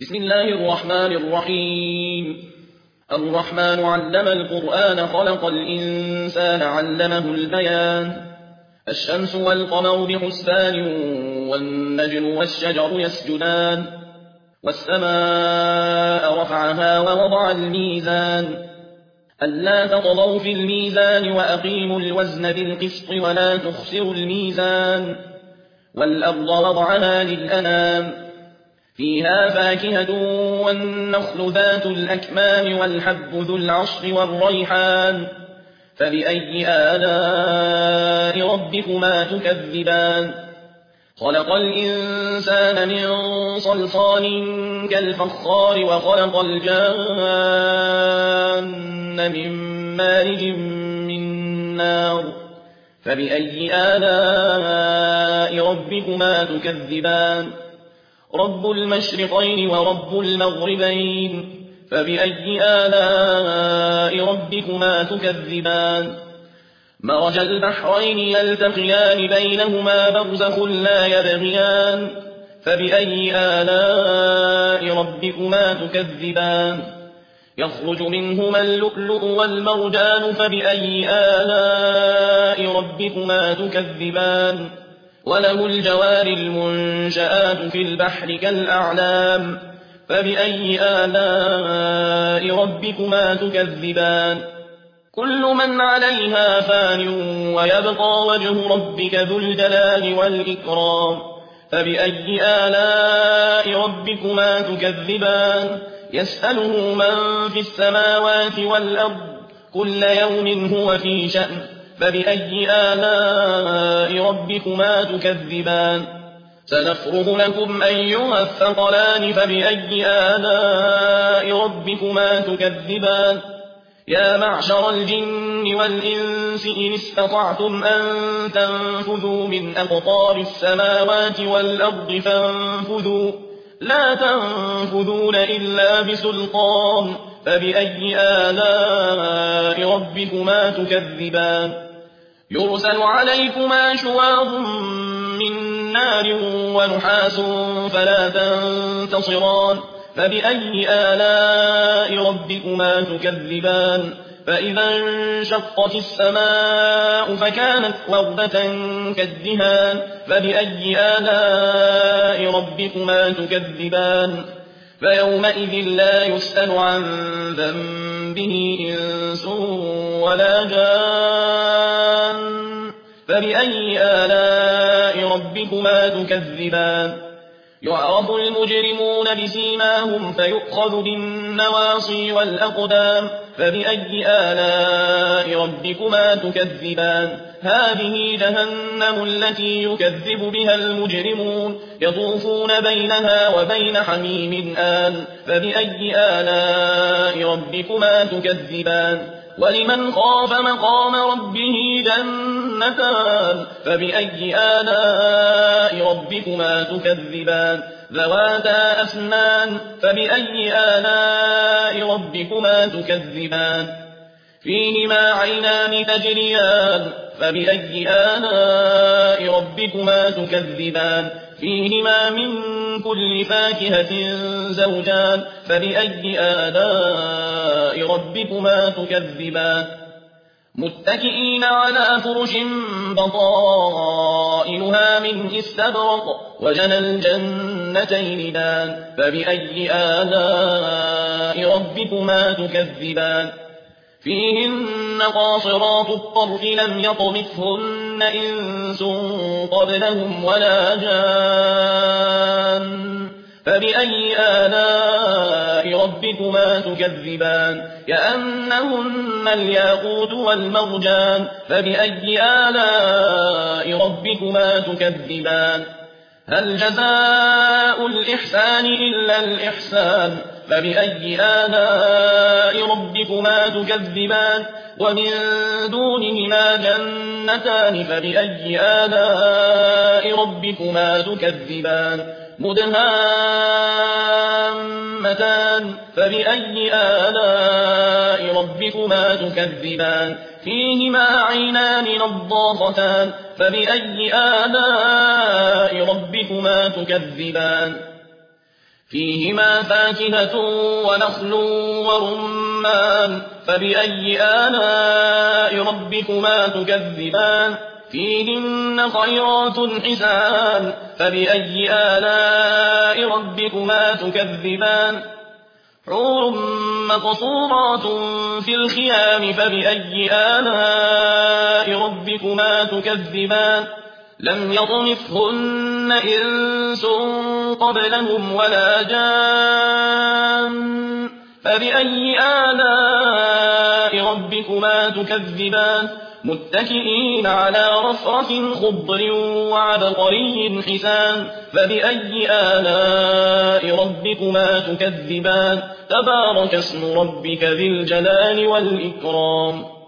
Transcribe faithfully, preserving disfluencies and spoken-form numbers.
بسم الله الرحمن الرحيم. الرحمن علم القرآن خلق الإنسان علمه البيان. الشمس والقمر بحسبان والنجم والشجر يسجدان والسماء رفعها ووضع الميزان ألا تطغوا في الميزان وأقيموا الوزن بالقسط ولا تخسروا الميزان والأرض وضعها للأنام فيها فاكهة والنخل ذات الأكمام والحب ذو العصف والريحان فبأي آلاء ربكما تكذبان خلق الإنسان من صلصال كالفخار وخلق الجان من مارج من نار فبأي آلاء ربكما تكذبان رب المشرقين ورب المغربين فبأي آلاء ربكما تكذبان مرج البحرين يلتقيان بينهما برزخ لا يبغيان فبأي آلاء ربكما تكذبان يخرج منهما اللؤلؤ والمرجان فبأي آلاء ربكما تكذبان وله الجوار المنشآت في البحر كالأعلام فبأي آلاء ربكما تكذبان كل من عليها فان ويبقى وجه ربك ذو الجلال والإكرام فبأي آلاء ربكما تكذبان يسأله من في السماوات والأرض كل يوم هو في شأن فبأي آلاء ربكما تكذبان سنفرغ لكم أيها الثقلان فبأي آلاء ربكما تكذبان يا معشر الجن والإنس إن استطعتم أن تنفذوا من أقطار السماوات والأرض فانفذوا لا تنفذون إلا بسلطان فبأي آلاء ربكما تكذبان يرسل عليكما شواظ من نار ونحاس فلا تنتصران فبأي آلاء ربكما تكذبان فإذا انشقت السماء فكانت وردة كالدهان فبأي آلاء ربكما تكذبان فيومئذ لا يسأل عن ذنبه إنس ولا جان فبأي آلاء ربكما تكذبان يعرض المجرمون بسيماهم فيؤخذ بالنواصي والأقدام فبأي آلاء ربكما تكذبان هذه جهنم التي يكذب بها المجرمون يطوفون بينها وبين حميم آن فبأي آلاء ربكما تكذبان ولمن خاف مقام ربه جنتان فبأي آلاء ربكما تكذبان ذواتا أفنان فبأي آلاء ربكما تكذبان فيهما عينان تجريان فبأي آلاء ربكما تكذبان فيهما من كل فاكهة زوجان فبأي آلاء ربكما تكذبان متكئين على فرش بطائنها من استبرق وجنى الجنتين دان فبأي آلاء ربكما تكذبان فيهن قاصرات الطرف لم يطمثهن إنس قبلهم ولا جان فبأي آلاء ربكما تكذبان كأنهن الياقوت والمرجان فبأي آلاء ربكما تكذبان هل جزاء الإحسان إلا الإحسان فبأي آلاء ربكما تكذبان ومن دونهما جنتان فبأي آلاء ربكما تكذبان مدهامتان فبأي آلاء ربكما تكذبان فيهما عينان نضاختان فبأي آلاء ربكما تكذبان فيهما فاكهة ونخل ورمان فبأي آلاء ربكما تكذبان فيهن خيرات حسان فبأي آلاء ربكما تكذبان حور مقصورات في الخيام فبأي آلاء ربكما تكذبان لم يطمثهن إنس قبلهم ولا جان فبأي آلاء ربكما تكذبان متكئين على رفرف خضر وعبقري حسان فبأي آلاء ربكما تكذبان تبارك اسم ربك ذي الجلال والإكرام